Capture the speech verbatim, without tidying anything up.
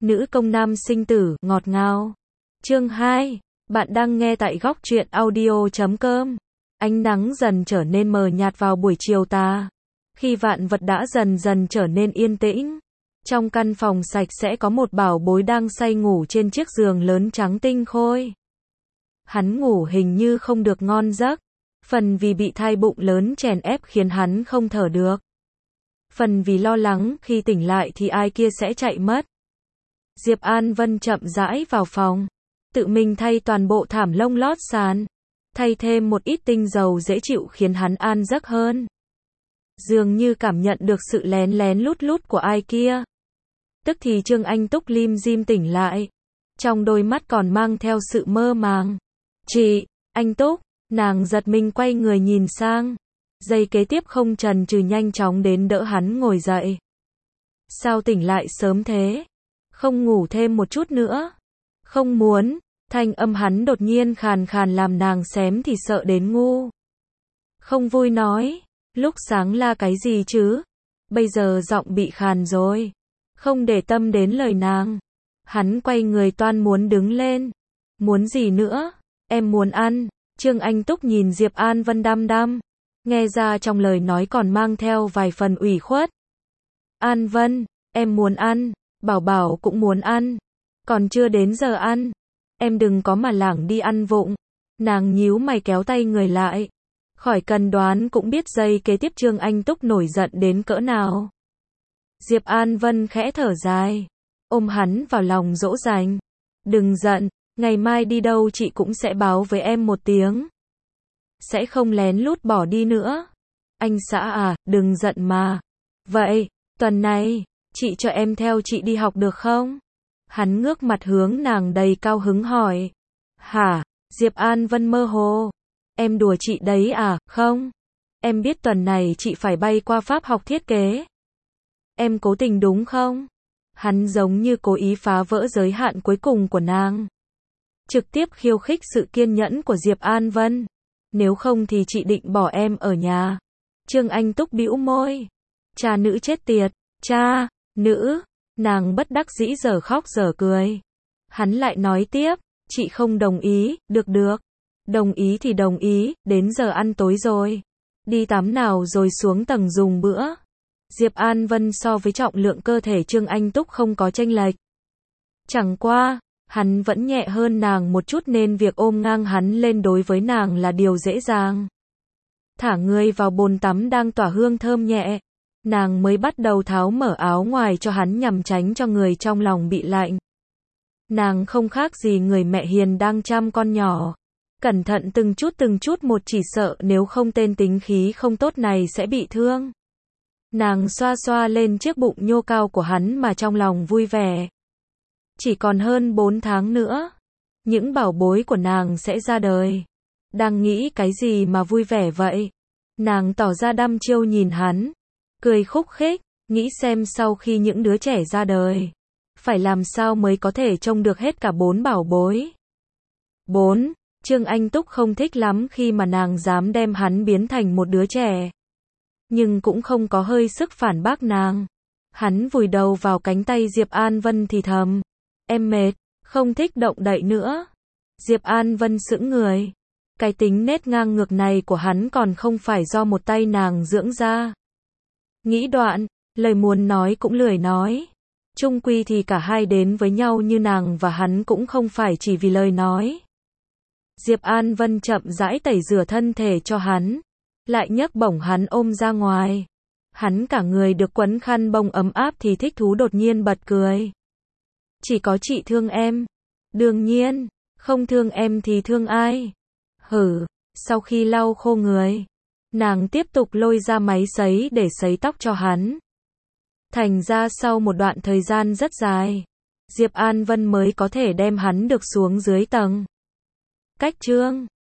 Nữ công nam sinh tử, ngọt ngào. Chương hai. Bạn đang nghe tại góc truyện audio chấm com. Ánh nắng dần trở nên mờ nhạt vào buổi chiều tà. Khi vạn vật đã dần dần trở nên yên tĩnh. Trong căn phòng sạch sẽ có một bảo bối đang say ngủ trên chiếc giường lớn trắng tinh khôi. Hắn ngủ hình như không được ngon giấc. Phần vì bị thai bụng lớn chèn ép khiến hắn không thở được. Phần vì lo lắng khi tỉnh lại thì ai kia sẽ chạy mất. Diệp An Vân chậm rãi vào phòng. Tự mình thay toàn bộ thảm lông lót sàn. Thay thêm một ít tinh dầu dễ chịu khiến hắn an giấc hơn. Dường như cảm nhận được sự lén lén lút lút của ai kia. Tức thì Trương Anh Túc lim dim tỉnh lại. Trong đôi mắt còn mang theo sự mơ màng. Chị, anh Túc, nàng giật mình quay người nhìn sang. Giây kế tiếp không chần chừ nhanh chóng đến đỡ hắn ngồi dậy. Sao tỉnh lại sớm thế? Không ngủ thêm một chút nữa? Không muốn, thanh âm hắn đột nhiên khàn khàn làm nàng xém thì sợ đến ngu. Không vui nói, lúc sáng la cái gì chứ? Bây giờ giọng bị khàn rồi. Không để tâm đến lời nàng. Hắn quay người toan muốn đứng lên. Muốn gì nữa? Em muốn ăn. Trương Anh Túc nhìn Diệp An Vân đăm đăm. Nghe ra trong lời nói còn mang theo vài phần ủy khuất. An Vân, em muốn ăn. Bảo Bảo cũng muốn ăn. Còn chưa đến giờ ăn. Em đừng có mà lảng đi ăn vụng. Nàng nhíu mày kéo tay người lại. Khỏi cần đoán cũng biết giây kế tiếp Trương Anh Túc nổi giận đến cỡ nào. Diệp An Vân khẽ thở dài. Ôm hắn vào lòng dỗ dành. Đừng giận, ngày mai đi đâu chị cũng sẽ báo với em một tiếng. Sẽ không lén lút bỏ đi nữa. Anh xã à, đừng giận mà. Vậy, tuần này, chị cho em theo chị đi học được không? Hắn ngước mặt hướng nàng đầy cao hứng hỏi. Hả? Diệp An Vân mơ hồ. Em đùa chị đấy à, không? Em biết tuần này chị phải bay qua Pháp học thiết kế. Em cố tình đúng không? Hắn giống như cố ý phá vỡ giới hạn cuối cùng của nàng. Trực tiếp khiêu khích sự kiên nhẫn của Diệp An Vân. Nếu không thì chị định bỏ em ở nhà. Trương Anh Túc bĩu môi. Cha nữ chết tiệt. Cha, nữ. Nàng bất đắc dĩ giờ khóc giờ cười. Hắn lại nói tiếp. Chị không đồng ý, được được. Đồng ý thì đồng ý, đến giờ ăn tối rồi. Đi tắm nào rồi xuống tầng dùng bữa. Diệp An Vân so với trọng lượng cơ thể Trương Anh Túc không có chênh lệch. Chẳng qua, hắn vẫn nhẹ hơn nàng một chút nên việc ôm ngang hắn lên đối với nàng là điều dễ dàng. Thả người vào bồn tắm đang tỏa hương thơm nhẹ. Nàng mới bắt đầu tháo mở áo ngoài cho hắn nhằm tránh cho người trong lòng bị lạnh. Nàng không khác gì người mẹ hiền đang chăm con nhỏ. Cẩn thận từng chút từng chút một, chỉ sợ nếu không tên tính khí không tốt này sẽ bị thương. Nàng xoa xoa lên chiếc bụng nhô cao của hắn mà trong lòng vui vẻ. Chỉ còn hơn bốn tháng nữa, những bảo bối của nàng sẽ ra đời. Đang nghĩ cái gì mà vui vẻ vậy? Nàng tỏ ra đăm chiêu nhìn hắn, cười khúc khích, nghĩ xem sau khi những đứa trẻ ra đời, phải làm sao mới có thể trông được hết cả bốn bảo bối. Bốn, Trương Anh Túc không thích lắm khi mà nàng dám đem hắn biến thành một đứa trẻ. Nhưng cũng không có hơi sức phản bác nàng. Hắn vùi đầu vào cánh tay Diệp An Vân thì thầm. Em mệt, không thích động đậy nữa. Diệp An Vân sững người. Cái tính nết ngang ngược này của hắn còn không phải do một tay nàng dưỡng ra. Nghĩ đoạn, lời muốn nói cũng lười nói. Chung quy thì cả hai đến với nhau như nàng và hắn cũng không phải chỉ vì lời nói. Diệp An Vân chậm rãi tẩy rửa thân thể cho hắn. Lại nhấc bổng hắn ôm ra ngoài. Hắn cả người được quấn khăn bông ấm áp thì thích thú đột nhiên bật cười. Chỉ có chị thương em. Đương nhiên, không thương em thì thương ai? Hử, sau khi lau khô người, nàng tiếp tục lôi ra máy sấy để sấy tóc cho hắn. Thành ra sau một đoạn thời gian rất dài, Diệp An Vân mới có thể đem hắn được xuống dưới tầng. Cách Trương